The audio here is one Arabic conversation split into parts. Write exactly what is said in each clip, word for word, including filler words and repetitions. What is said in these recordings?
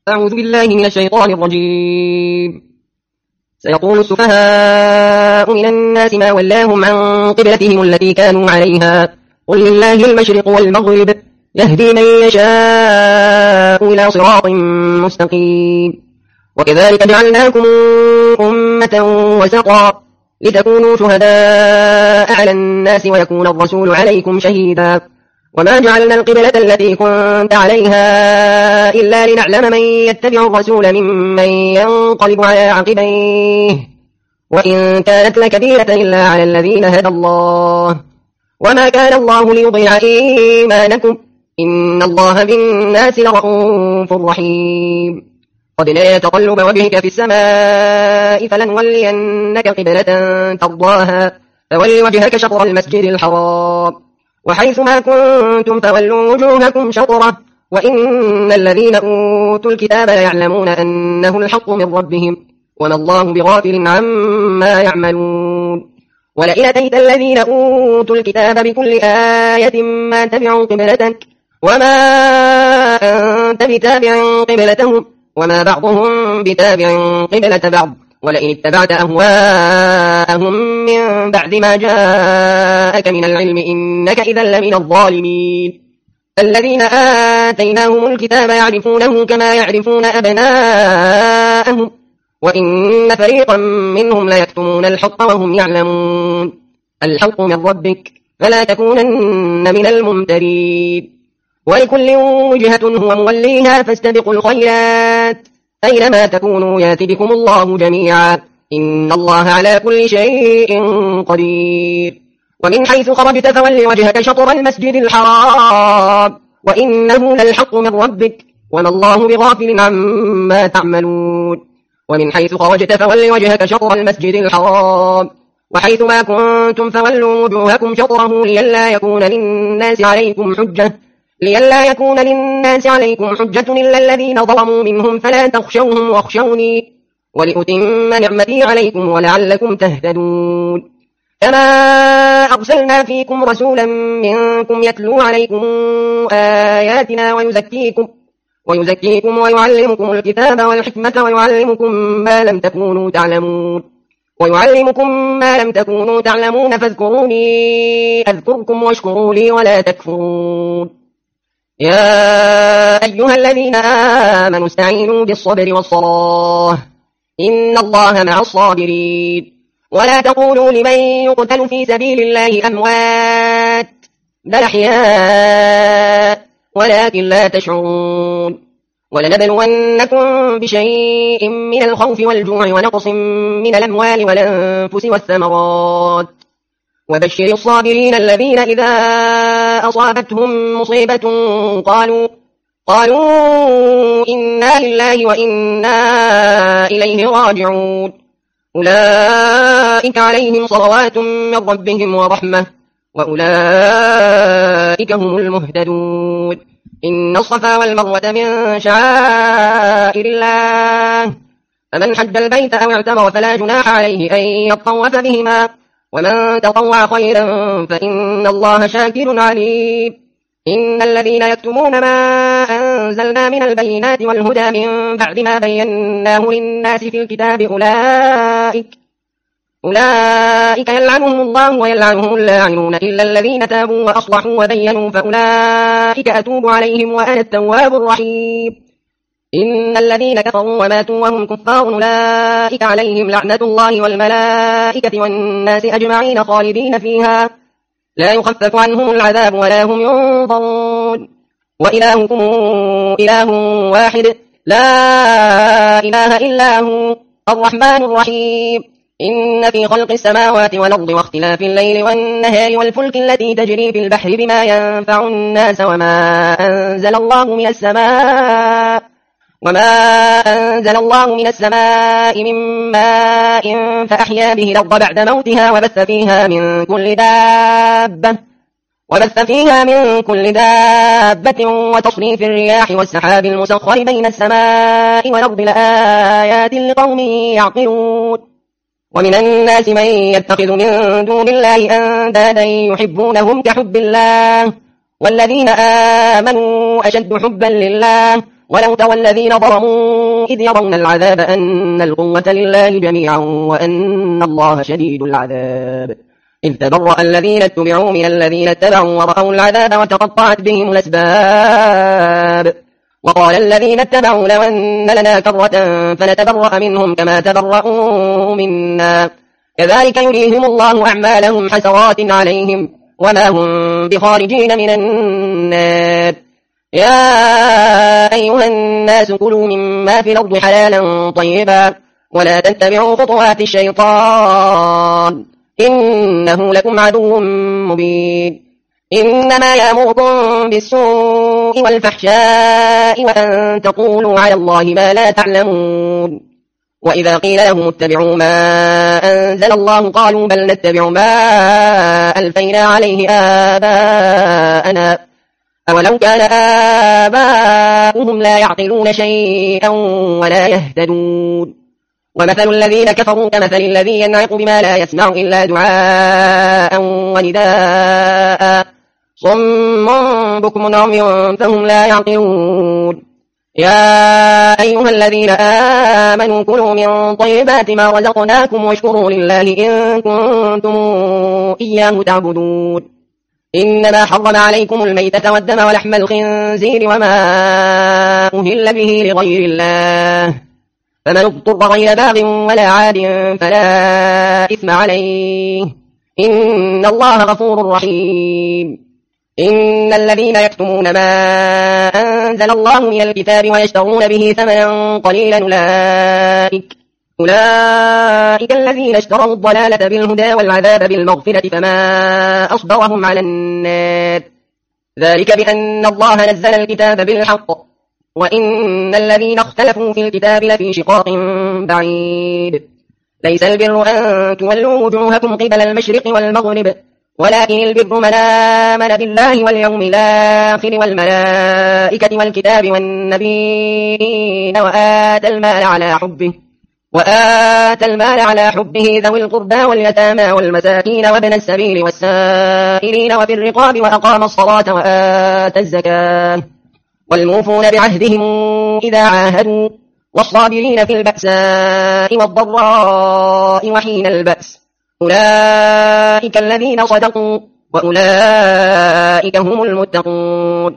أعوذ بالله من الشيطان الرجيم. سيقول السفهاء من الناس ما ولاهم عن قبلتهم التي كانوا عليها قل لله المشرق والمغرب يهدي من يشاء إلى صراط مستقيم. وكذلك جعلناكم أمة وسطا لتكونوا شهداء على الناس ويكون الرسول عليكم شهيدا. وما جعلنا القبلة التي كنت عليها إلا لنعلم من يتبع الرسول ممن ينقلب على عقبيه وإن كانت لكبيرة إلا على الذين هدى الله وما كان الله ليضيع إيمانكم إن الله بالناس لرؤوف رحيم. قد نرى تقلب وجهك في السماء فلنولينك قبلة ترضاها فول وجهك شطر المسجد الحرام وحيث ما كنتم فولوا وجوهكم شطره وإن الذين أوتوا الكتاب يعلمون أنه الحق من ربهم وما الله بغافل عما يعملون. ولئن أتيت الذين أوتوا الكتاب بكل آية ما تبعوا قبلتك وما أنت بتابع قبلتهم وما بعضهم بتابع قبلة بعض ولئن اتبعت أهواءهم من بعد ما جاءك من العلم إنك إذا لمن الظالمين. الذين آتيناهم الكتاب يعرفونه كما يعرفون أبناءهم وإن فريقا منهم ليكتمون الحق وهم يعلمون. الحق من ربك فلا تكونن من الممترين. ولكل وجهة هو موليها فاستبقوا الخيرات أينما تكونوا يأت بكم الله جميعا إن الله على كل شيء قدير. ومن حيث خرجت فول وجهك شطر المسجد الحرام وإنه للحق من ربك وما الله بغافل عما تعملون. ومن حيث خرجت فول وجهك شطر المسجد الحرام وحيث ما كنتم فولوا وجوهكم شطره لئلا يكون للناس عليكم حجة لئلا يكون للناس عليكم حجة إلا الذين ظلموا منهم فلا تخشوهم واخشوني ولأتم نعمتي عليكم ولعلكم تهتدون. كما أرسلنا فيكم رسولا منكم يتلو عليكم آياتنا ويزكيكم ويزكيكم ويعلمكم الكتاب والحكمة ويعلمكم ما لم تكونوا تعلمون ويعلمكم ما لم تكونوا تعلمون فاذكروني أذكركم واشكروا لي ولا تكفرون. يا أيها الذين آمنوا استعينوا بالصبر والصلاة إن الله مع الصابرين. ولا تقولوا لمن يقتل في سبيل الله أموات بل أحياء ولكن لا تشعرون. ولنبلونكم بشيء من الخوف والجوع ونقص من الأموال والأنفس والثمرات وبشر الصابرين الذين إذا أصابتهم مصيبة قالوا قالوا إنا لله وإنا إليه راجعون. أولئك عليهم صلوات من ربهم ورحمة وأولئك هم المهتدون. إن الصفا والمروة من شعائر الله فمن حج البيت أو اعتمر فلا جناح عليه أن يطوف بهما ومن تطوع خيرا فإن الله شاكر عليم. إن الذين يكتمون ما أنزلنا من البينات والهدى من بعد ما بيناه للناس في الكتاب أولئك أولئك يلعنهم الله ويلعنهم اللاعنون إلا الذين تابوا وأصلحوا وبينوا فأولئك أتوب عليهم وأنا التواب الرحيم. إن الذين كفروا وماتوا وهم كفار أولئك عليهم لعنة الله والملائكة والناس أجمعين خالدين فيها لا يخفف عنهم العذاب ولا هم ينظرون. وإلهكم إله واحد لا إله إلا هو الرحمن الرحيم. إن في خلق السماوات والأرض واختلاف الليل والنهار والفلك التي تجري في البحر بما ينفع الناس وما أنزل الله من السماء وما أنزل الله من السماء من ماء فأحيا به الأرض بعد موتها وبث فيها من كل دابة وبث فيها من كل دابة وتصريف الرياح والسحاب المسخر بين السماء والأرض لآيات لقوم يعقلون. ومن الناس من يتخذ من دون الله أندادا يحبونهم كحب الله والذين آمنوا أشد حبا لله ولو ترى الذين ظلموا إذ يرون العذاب أن القوة لله جميعا وأن الله شديد العذاب إذ تبرأ الذين اتبعوا من الذين اتبعوا ورأوا العذاب وتقطعت بهم الأسباب وقال الذين اتبعوا لو أن لنا كرة فنتبرأ منهم كما تبرأوا منا كذلك يريهم الله أعمالهم حسرات عليهم وما هم بخارجين من النار يا أيها الناس كلوا مما في الأرض حلالا طيبا ولا تتبعوا خطوات الشيطان إنه لكم عدو مبين إنما يأمركم بالسوء والفحشاء وأن تقولوا على الله ما لا تعلمون وإذا قيل لهم اتبعوا ما أنزل الله قالوا بل نتبع ما ألفينا عليه آباءنا أولو كان آباؤهم لا يعقلون شيئا ولا يهتدون ومثل الذين كفروا كمثل الذي ينعق بما لا يسمع إلا دعاء ونداء صم بكم عمي فهم لا يعقلون يا أيها الذين آمنوا كلوا من طيبات ما رزقناكم واشكروا لله إن كنتم إياه تعبدون إنما حرم عليكم الميتة والدم ولحم الخنزير وما أهل به لغير الله فمن اضطر غير باغ ولا عاد فلا إثم عليه إن الله غفور رحيم إن الذين يكتمون ما أنزل الله من الكتاب ويشترون به ثمنا قليلا أولئك أولئك الذين اشتروا الضلالة بالهدى والعذاب بالمغفرة فما أصبرهم على النار ذلك بأن الله نزل الكتاب بالحق وإن الذين اختلفوا في الكتاب لفي شقاق بعيد ليس البر أن تولوا وجوهكم قبل المشرق والمغرب ولكن البر من آمن بالله واليوم الآخر والملائكة والكتاب والنبيين وآتى المال على حبه وآتى المال على حبه ذوي القربى واليتامى والمساكين وابن السبيل والسائلين وفي الرقاب وأقام الصلاة وآتى الزكاة والموفون بعهدهم إذا عاهدوا والصابرين في البأساء والضراء وحين البأس أولئك الذين صدقوا وأولئك هم المتقون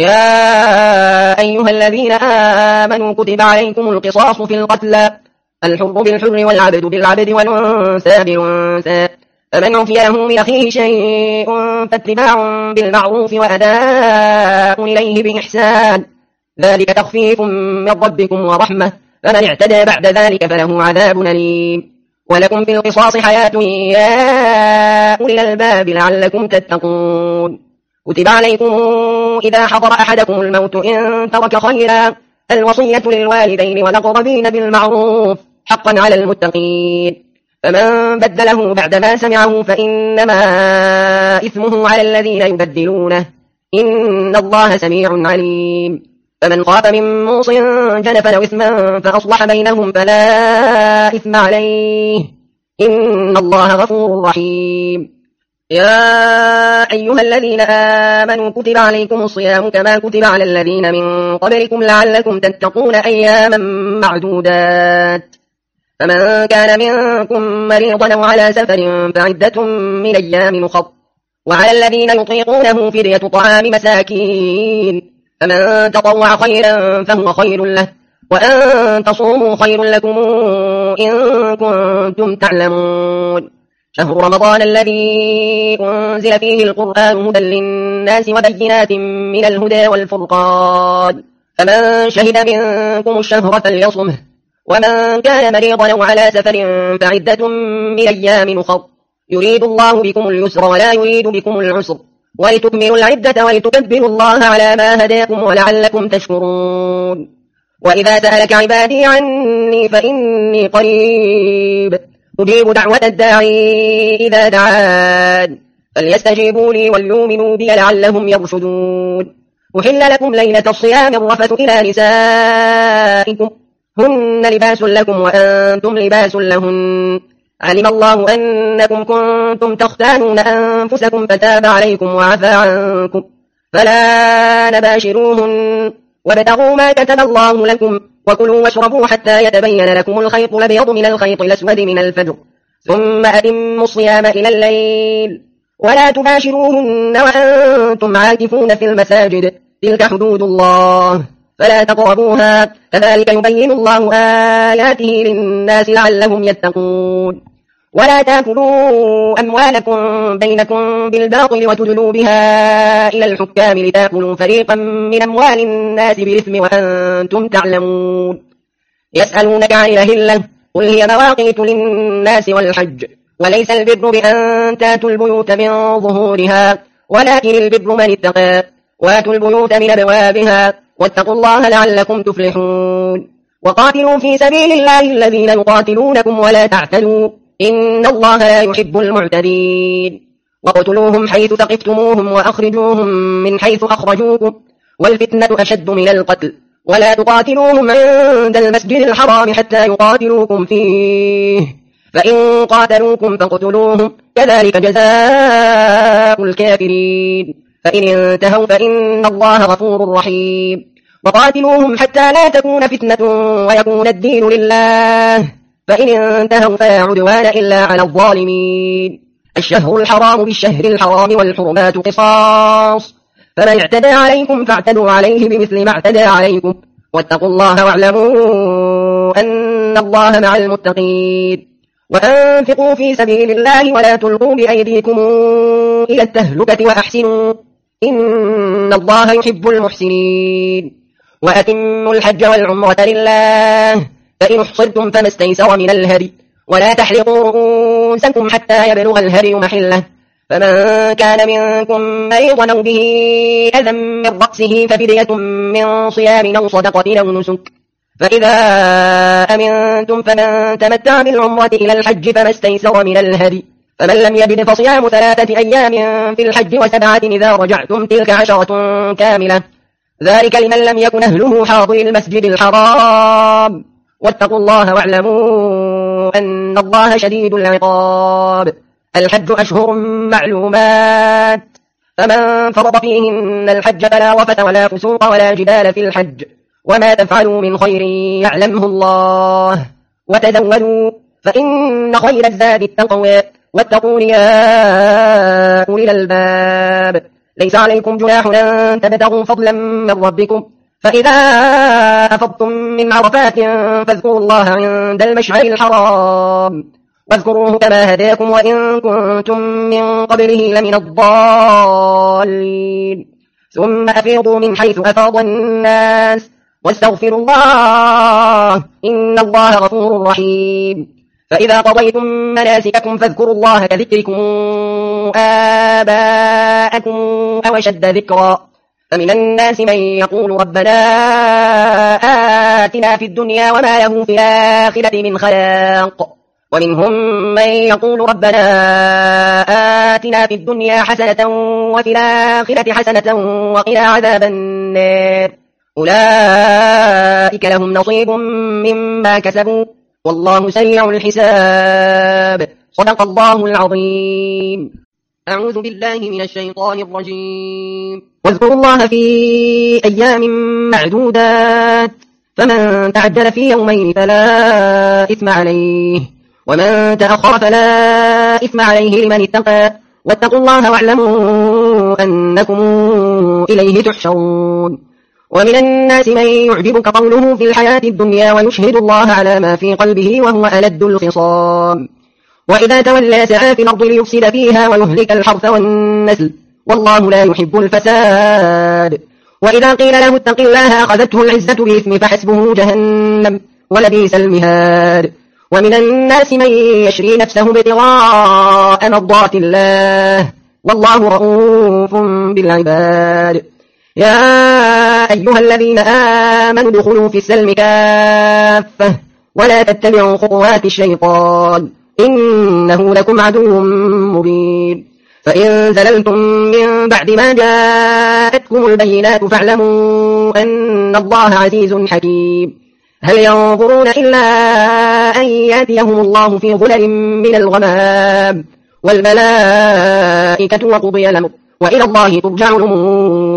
يا أيها الذين آمنوا كتب عليكم القصاص في القتلى الحر بالحر والعبد بالعبد والأنثى بالأنثى فمن عفي له من أخيه شيء فاتباع بالمعروف وأداء إليه بإحسان ذلك تخفيف من ربكم ورحمة فمن اعتدى بعد ذلك فله عذاب أليم ولكم في القصاص حياة يا أولي الألباب لعلكم تتقون كتب عليكم إذا حضر أحدكم الموت إن ترك خيرا الوصية للوالدين والأقربين بالمعروف حقا على المتقين فمن بدله بعدما سمعه فإنما إثمه على الذين يبدلونه إن الله سميع عليم فمن خاف من موص جنفا أو إثما فأصلح بينهم فلا إثم عليه إن الله غفور رحيم يا أيها الذين آمنوا كتب عليكم الصيام كما كتب على الذين من قبلكم لعلكم تتقون أياما معدودات فمن كان منكم مريضا أو على سفر فعدة من أيام أخر وعلى الذين يطيقونه فدية طعام مساكين فمن تطوع خيرا فهو خير له وأن تصوموا خير لكم إن كنتم تعلمون شهر رمضان الذي أنزل فيه القرآن هدى للناس وبينات من الهدى والفرقان فمن شهد منكم الشهر فليصمه ومن كان مريضا أو على سفر فعدة من أيام أخر يريد الله بكم اليسر ولا يريد بكم العسر ولتكملوا العدة ولتكبروا الله على ما هداكم ولعلكم تشكرون وإذا سألك عبادي عني فإني قريب أجيب دعوة الداعي إذا دعان فليستجيبوا لي وليؤمنوا بي لعلهم يرشدون أحل لكم ليلة الصيام الرفث إلى نسائكم هن لباس لكم وأنتم لباس لهن علم الله أنكم كنتم تختانون أنفسكم فتاب عليكم وعفى عنكم فلا نباشروهن وابتغوا ما كتب الله لكم وكلوا واشربوا حتى يتبين لكم الخيط الأبيض من الخيط الأسود من الفجر ثم أتموا الصيام إلى الليل ولا تباشروهن وأنتم عاكفون في المساجد تلك حدود الله فلا تقربوها كذلك يبين الله آياته للناس لعلهم يتقون ولا تأكلوا أموالكم بينكم بالباطل وتدلوا بها إلى الحكام لتأكلوا فريقا من أموال الناس بالإثم وأنتم تعلمون يسألونك عن الأهلة قل هي مواقيت للناس والحج وليس البر بأن تأتوا البيوت من ظهورها ولكن البر من اتقى واتوا البيوت من أبوابها واتقوا الله لعلكم تفلحون وقاتلوا في سبيل الله الذين يقاتلونكم ولا تعتدوا إن الله لا يحب المعتدين وقتلوهم حيث ثقفتموهم وأخرجوهم من حيث أخرجوكم والفتنة أشد من القتل ولا تقاتلوهم عند المسجد الحرام حتى يقاتلوكم فيه فإن قاتلوكم فاقتلوهم كذلك جزاء الكافرين فإن انتهوا فإن الله غفور رحيم وقاتلوهم حتى لا تكون فتنة ويكون الدين لله فإن انتهوا فلا عدوان إلا على الظالمين الشهر الحرام بالشهر الحرام والحرمات قصاص فمن اعتدى عليكم فاعتدوا عليه بمثل ما اعتدى عليكم واتقوا الله واعلموا أن الله مع المتقين وأنفقوا في سبيل الله ولا تلقوا بأيديكم إلى التهلكة وأحسنوا إن الله يحب المحسنين وأتموا الحج والعمرة لله فإن احصرتم فما استيسر من الهدي ولا تحلقوا رؤوسكم حتى يبلغ الهدي محله فمن كان منكم مريضا أو به أذى من رأسه ففدية من صيام أو صدقة أو نسك فإذا أمنتم فمن تمتع بالعمرة إلى الحج فما استيسر من الهدي فمن لم يجد فصيام ثلاثة أيام في الحج وسبعة إذا رجعتم تلك عشرة كاملة ذلك لمن لم يكن أهله حاضر المسجد الحرام واتقوا الله واعلموا أن الله شديد العقاب الحج أشهر معلومات فمن فرض فيهن الحج فلا رفث ولا فسوق ولا جدال في الحج وما تفعلوا من خير يعلمه الله وتزودوا فإن خير الزاد التقوى واتقون يا أولي الألباب ليس عليكم جناح أن تبتغوا فضلا من ربكم فإذا أفضتم من عرفات فاذكروا الله عند المشعر الحرام واذكروه كما هداكم وإن كنتم من قبله لمن الضالين ثم أفيضوا من حيث أفاض الناس واستغفروا الله إن الله غفور رحيم فإذا قضيتم مناسككم فاذكروا الله كذكركم آباءكم أو أشد ذكرا فمن الناس من يقول ربنا آتنا في الدنيا وما له في الآخرة من خلاق ومنهم من يقول ربنا آتنا في الدنيا حسنة وفي الآخرة حسنة وقنا عذاب النار أولئك لهم نصيب مما كسبوا والله سريع الحساب صدق الله العظيم أعوذ بالله من الشيطان الرجيم واذكروا الله في أيام معدودات فمن تعجل في يومين فلا إثم عليه ومن تأخر فلا إثم عليه لمن اتقى واتقوا الله واعلموا أنكم إليه تحشرون ومن الناس من يعجبك قوله في الحياة الدنيا ويشهد الله على ما في قلبه وهو ألد الخصام وإذا تولى سعى في الأرض ليفسد فيها ويهلك الحرث والنسل والله لا يحب الفساد وإذا قيل له اتق الله أخذته العزة بإثم فحسبه جهنم ولبئس المهاد ومن الناس من يشري نفسه ابتغاء مرضات الله والله رؤوف بالعباد يا أيها الذين آمنوا ادخلوا في السلم كافة ولا تتبعوا خطوات الشيطان إنه لكم عدو مبين فإن زللتم من بعد ما جاءتكم البينات فاعلموا أن الله عزيز حكيم هل ينظرون إلا أن يأتيهم الله في ظلل من الغمام والملائكة وقضي الأمر وإلى الله ترجع الأمور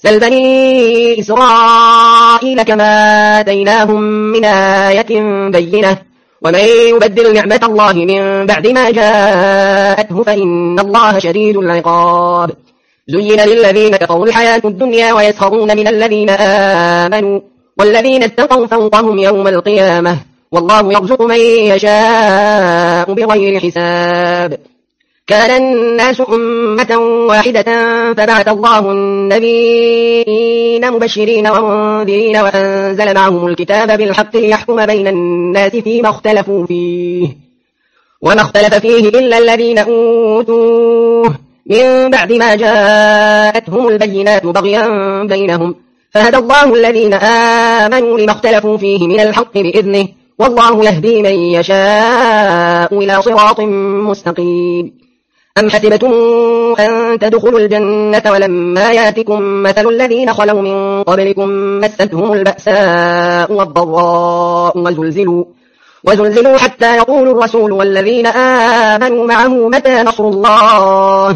سل بني إسرائيل كما آتيناهم من آية بينة ومن يبدل نعمة الله من بعد ما جاءته فإن الله شديد العقاب زين للذين كفروا الحياة الدنيا ويسخرون من الذين آمنوا والذين اتقوا فوقهم يوم القيامة والله يرزق من يشاء بغير حساب كان الناس أمة واحدة فبعث الله النبيين مبشرين ومنذرين وأنزل معهم الكتاب بالحق ليحكم بين الناس فيما اختلفوا فيه وما اختلف فيه إلا الذين أوتوه من بعد ما جاءتهم البينات بغيا بينهم فهدى الله الذين آمنوا لما اختلفوا فيه من الحق بإذنه والله يهدي من يشاء إلى صراط مستقيم أم حسبتم أن تدخلوا الجنة ولما ياتكم مثل الذين خلوا من قبلكم مستهم البأساء والضراء وزلزلوا, وزلزلوا حتى يقول الرسول والذين آمنوا معه متى نصر الله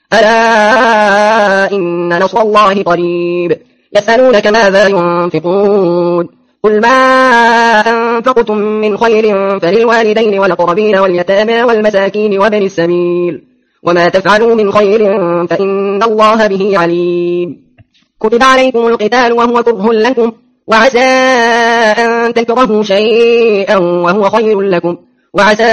ألا إن نصر الله قريب يسألونك ماذا ينفقون قل ما أنفقتم من خير فللوالدين والأقربين واليتامى والمساكين وابن السبيل وما تفعلوا من خير فإن الله به عليم كتب عليكم القتال وهو كره لكم وعسى أن تكرهوا شيئا وهو خير لكم وعسى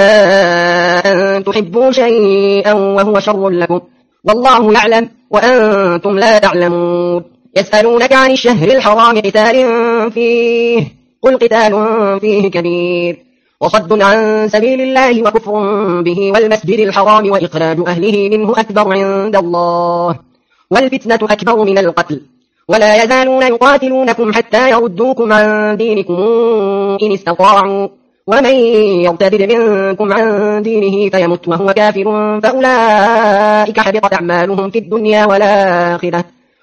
أن تحبوا شيئا وهو شر لكم والله يعلم وأنتم لا تعلمون يسألونك عن الشهر الحرام قتال فيه قل قتال فيه كبير وصد عن سبيل الله وكفر به والمسجد الحرام وإخراج أهله منه أكبر عند الله والفتنة أكبر من القتل ولا يزالون يقاتلونكم حتى يردوكم عن دينكم إن استطاعوا ومن يرتد منكم عن دينه فيمت وهو كافر فأولئك حبطت أعمالهم في الدنيا والآخرة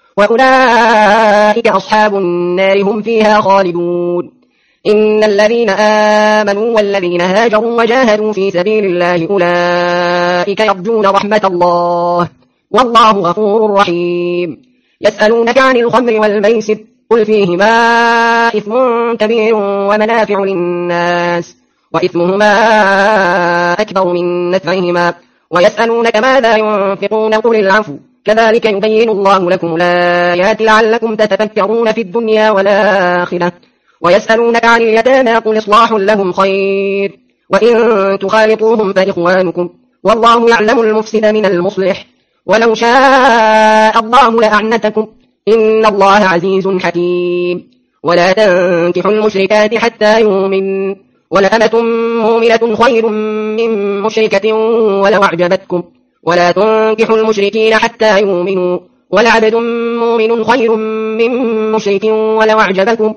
وأولئك أصحاب النار هم فيها خالدون إن الذين آمنوا والذين هاجروا وجاهدوا في سبيل الله أولئك يرجون رحمة الله والله غفور رحيم يسألونك عن الخمر والميسر قل فيهما إثم كبير ومنافع للناس وإثمهما أكبر من نفعهما ويسألونك ماذا ينفقون قل العفو كذلك يبين الله لكم الآيات لعلكم تتفكرون في الدنيا والآخرة ويسألونك عن اليتامى قل إصلاح لهم خير وإن تخالطوهم فإخوانكم والله يعلم المفسد من المصلح ولو شاء الله لأعنتكم إن الله عزيز حكيم ولا تنكحوا المشركات حتى يؤمن ولأمة مؤمنة خير من مشركة ولو أعجبتكم ولا تنكحوا المشركين حتى يؤمنوا ولعبد مؤمن خير من مشرك ولو أعجبكم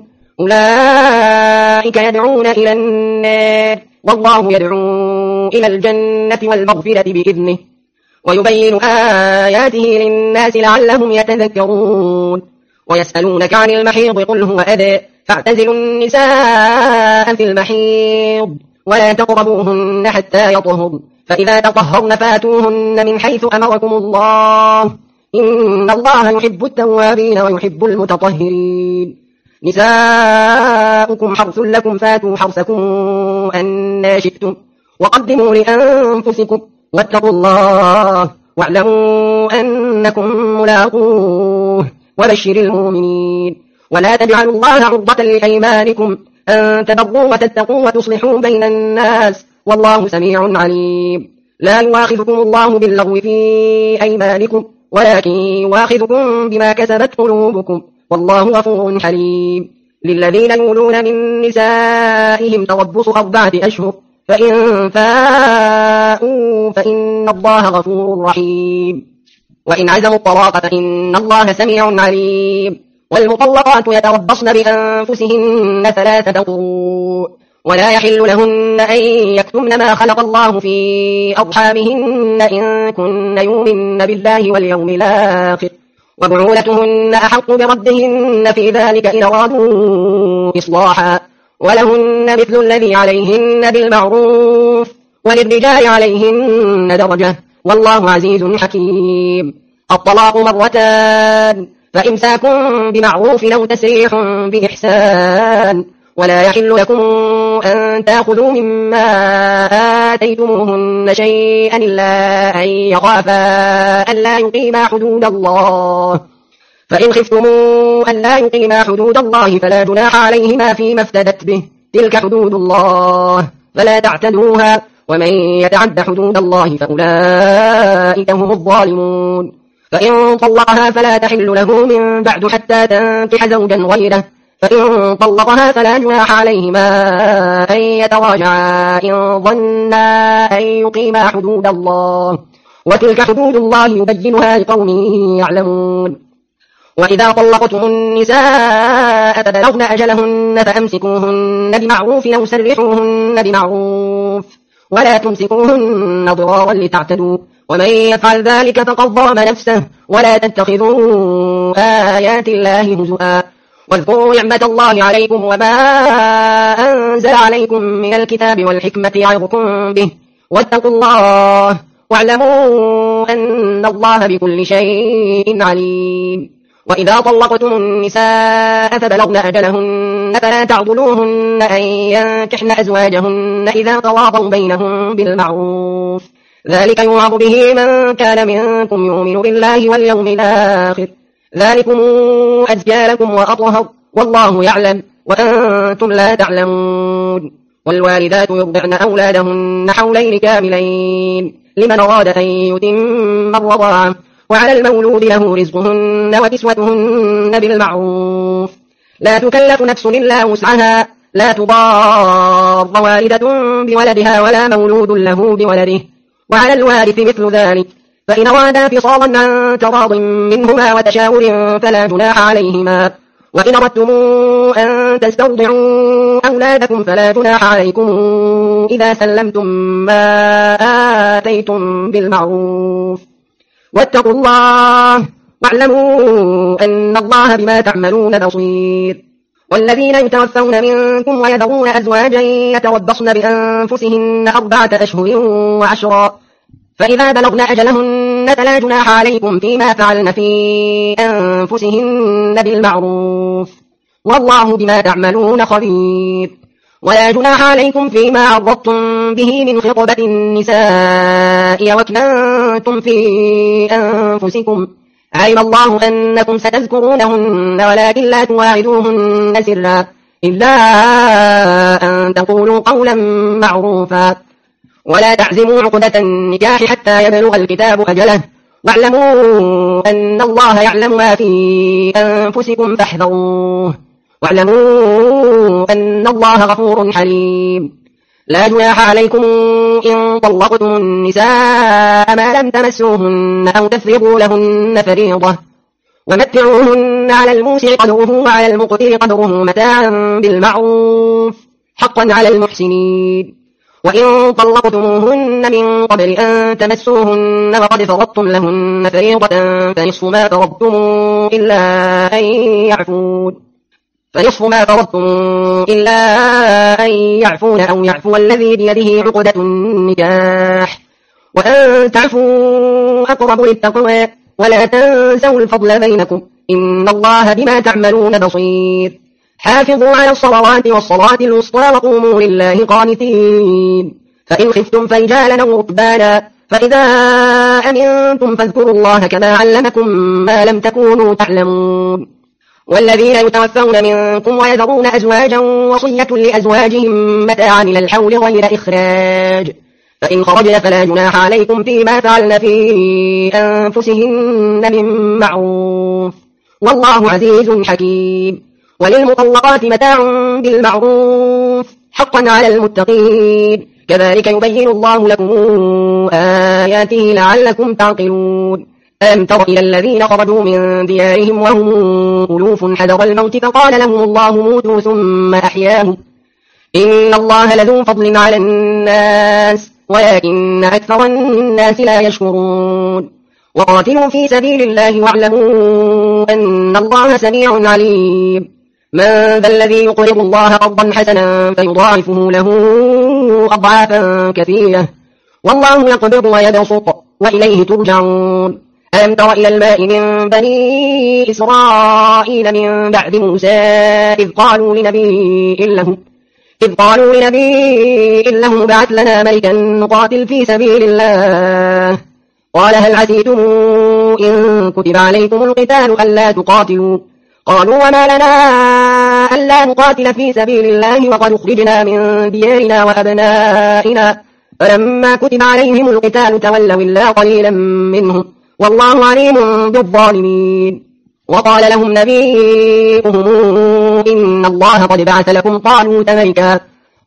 أولئك يدعون إلى النار والله يدعو إلى الجنة والمغفرة بإذنه ويبين آياته للناس لعلهم يتذكرون ويسألونك عن المحيض قل هو أذى فاعتزلوا النساء في المحيض ولا تقربوهن حتى يطهرن فإذا تطهرن فاتوهن من حيث أمركم الله إن الله يحب التوابين ويحب المتطهرين نساؤكم حرث لكم فاتوا حرثكم أن شئتم وقدموا لأنفسكم واتقوا الله واعلموا أنكم ملاقوه وبشر المؤمنين ولا تجعلوا الله عرضة لأيمانكم أن تبروا وتتقوا وتصلحوا بين الناس والله سميع عليم لا يواخذكم الله باللغو في أيمانكم ولكن يواخذكم بما كسبت قلوبكم والله غفور حليم للذين يولون من نسائهم تربص أربعة أشهر فإن فاءوا فإن الله غفور رحيم وإن عزموا الطلاق فإن الله سميع عليم والمطلقات يتربصن بأنفسهن ثلاثة قروء ولا يحل لهن أن يكتمن ما خلق الله في أرحامهن إن كن يؤمن بالله واليوم الآخر وبعولتهن أحق بردهن في ذلك إن أرادوا إصلاحا ولهن مثل الذي عليهن بالمعروف وللرجال عليهن درجة والله عزيز حكيم الطلاق مرتان فإمساك بمعروف أو تسريح بإحسان ولا يحل لكم أن تأخذوا مما آتيتموهن شيئا إلا أن يخافا ألا يقيما حدود الله فإن خفتم ألا يقيما حدود الله فلا جناح عليهما فيما افتدت به تلك حدود الله فلا تعتدوها ومن يتعد حدود الله فأولئك هم الظالمون فإن طلقها فلا تحل له من بعد حتى تنكح زوجا غيره فإن طلقها فلا جناح عليهما أن يتراجعا إن ظنا أن يقيما حدود الله وتلك حدود الله يبينها لقوم يعلمون وإذا طلقتم النساء فبلغن أجلهن فأمسكوهن بمعروف أو سرحوهن بمعروف ولا تمسكوهن ضرارا لتعتدوا ومن يفعل ذلك فقد ظلم نفسه ولا تتخذوا آيات الله هزؤا واذكروا نعمة الله عليكم وما أنزل عليكم من الكتاب والحكمة يعظكم به واتقوا الله واعلموا أن الله بكل شيء عليم وإذا طلقتم النساء فبلغن أجلهن فلا تعضلوهن أن ينكحن أزواجهن إذا تراضوا بينهم بالمعروف ذلك يوعظ به من كان منكم يؤمن بالله واليوم الآخر ذلكم أزكى لكم وأطهر والله يعلم وأنتم لا تعلمون والوالدات يرضعن أولادهن حولين كاملين لمن أراد أن يتم الرضاعة وعلى المولود له رزقهن وكسوتهن بالمعروف لا تكلف نفس إلا وسعها لا تضار والدة بولدها ولا مولود له بولده وعلى الوارث مثل ذلك فإن أرادا فصالا عن تراض منهما وتشاور فلا جناح عليهما وإن أردتم أن تسترضعوا أولادكم فلا جناح عليكم إذا سلمتم ما آتيتم بالمعروف واتقوا الله واعلموا أن الله بما تعملون بصير والذين يتوفون منكم ويذرون أزواجا يتربصن بأنفسهن أربعة أشهر وعشرا فإذا بلغن أجلهن فلا جناح عليكم فيما فعلن في أنفسهن بالمعروف والله بما تعملون خبير ولا جناح عليكم فيما عرضتم به من خطبة النساء وكننتم في أنفسكم علم الله أنكم ستذكرونهن ولكن لا تواعدوهن سرا إلا أن تقولوا قولا معروفا ولا تعزموا عقدة النكاح حتى يبلغ الكتاب أجله واعلموا أن الله يعلم ما في أنفسكم فاحذروه واعلموا أن الله غفور حليم لا جناح عليكم إن طلقتم النساء ما لم تمسوهن أو تفرضوا لهن فريضة ومتعوهن على الموسع قدره وعلى المقتر قدره متاعا بالمعروف حقا على المحسنين وإن طلقتموهن من قبل أن تمسوهن وقد فرضتم لهن فريضة فنصف ما فرضتم إلا أن يعفون فنصف ما فرضتم إلا أن يعفون أو يعفو الذي بيده عقدة النكاح وأن تعفوا أقرب للتقوى ولا تنسوا الفضل بينكم إن الله بما تعملون بصير حافظوا على الصلوات والصلاة الوسطى وقوموا لله قانتين فإن خفتم فرجالا أو ركبانا فإذا أمنتم فاذكروا الله كما علمكم ما لم تكونوا تعلمون والذين يتوفون منكم ويذرون أزواجا وصية لأزواجهم متاعا إلى الحول غير إخراج فإن خرجن فلا جناح عليكم فيما فعلن في أنفسهن من معروف والله عزيز حكيم وللمطلقات متاع بالمعروف حقا على المتقين كذلك يبين الله لكم آياته لعلكم تعقلون ألم تر إلى الذين خرجوا من ديارهم وهم ألوف حذر الموت فقال لهم الله موتوا ثم أحياهم إن الله لذو فضل على الناس ولكن أكثر الناس لا يشكرون وقاتلوا في سبيل الله واعلموا أن الله سميع عليم من ذا الذي يقرض الله قرضا حسنا فيضاعفه له أضعافا كثيرة والله يقبض ويبسط وإليه ترجعون ألم تر إلى الماء من بني إسرائيل من بعد موسى إذ قالوا لنبي له إذ قالوا لنبي له بعث لنا ملكا نقاتل في سبيل الله قال هل عسيتم إن كتب عليكم القتال ألا تقاتلوا قالوا وما لنا ألا نقاتل في سبيل الله وقد أخرجنا من ديارنا وأبنائنا فلما كتب عليهم القتال تولوا إلا قليلا منهم والله عليم بالظالمين وقال لهم نبيهم إن الله قد بعث لكم طالوت ملكا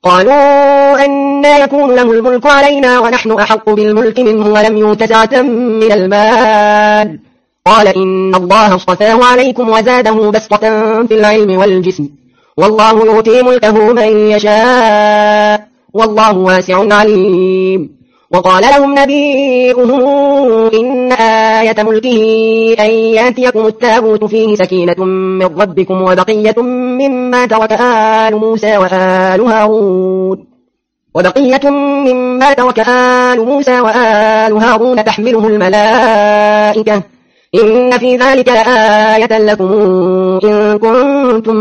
قالوا أنى يكون له الملك علينا ونحن أحق بالملك منه ولم يؤت سعة من المال قال إن الله اصطفاه عليكم وزاده بسطة في العلم والجسم والله يؤتي ملكه من يشاء والله واسع عليم وقال لهم نبيهم إن آية ملكه أن يأتيكم التابوت فيه سكينة من ربكم وبقية مما ترك آل موسى وآل هارون وبقية مما ترك آل موسى وآل هارون تحمله الملائكة إن في ذلك لآية لكم إن كنتم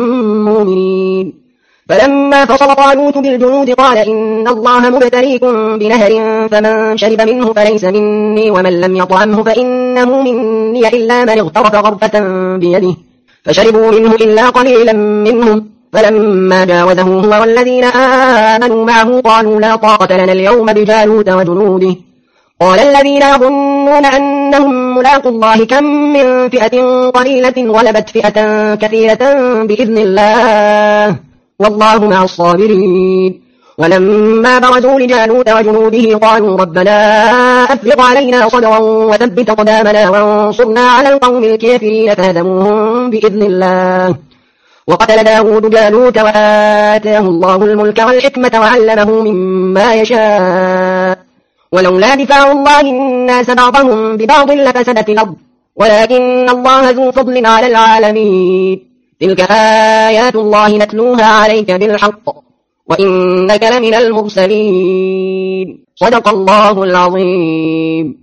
مؤمنين فلما فصل طالوت بالجنود قال إن الله مبتليكم بنهر فمن شرب منه فليس مني ومن لم يطعمه فإنه مني إلا من اغترف غرفة بيده فشربوا منه إلا قليلا منهم فلما جاوزه هو والذين آمنوا معه قالوا لا طاقة لنا اليوم بجالوت وجنوده قال الذين يظنون أنهم ملاقوا الله كم من فئة قليلة غلبت فئة كثيرة بإذن الله والله مع الصابرين ولما برزوا لجالوت وجنوده قالوا ربنا أفرغ علينا صبرا وثبت أقدامنا وانصرنا على القوم الكافرين فهزموهم بإذن الله وقتل داود جالوت وآتاه الله الملك والحكمة وعلمه مما يشاء ولولا دفاع الله الناس بعضهم ببعض لفسدت الأرض ولكن الله ذو فضل على العالمين تلك آيات الله نتلوها عليك بالحق وإنك لمن المرسلين صدق الله العظيم.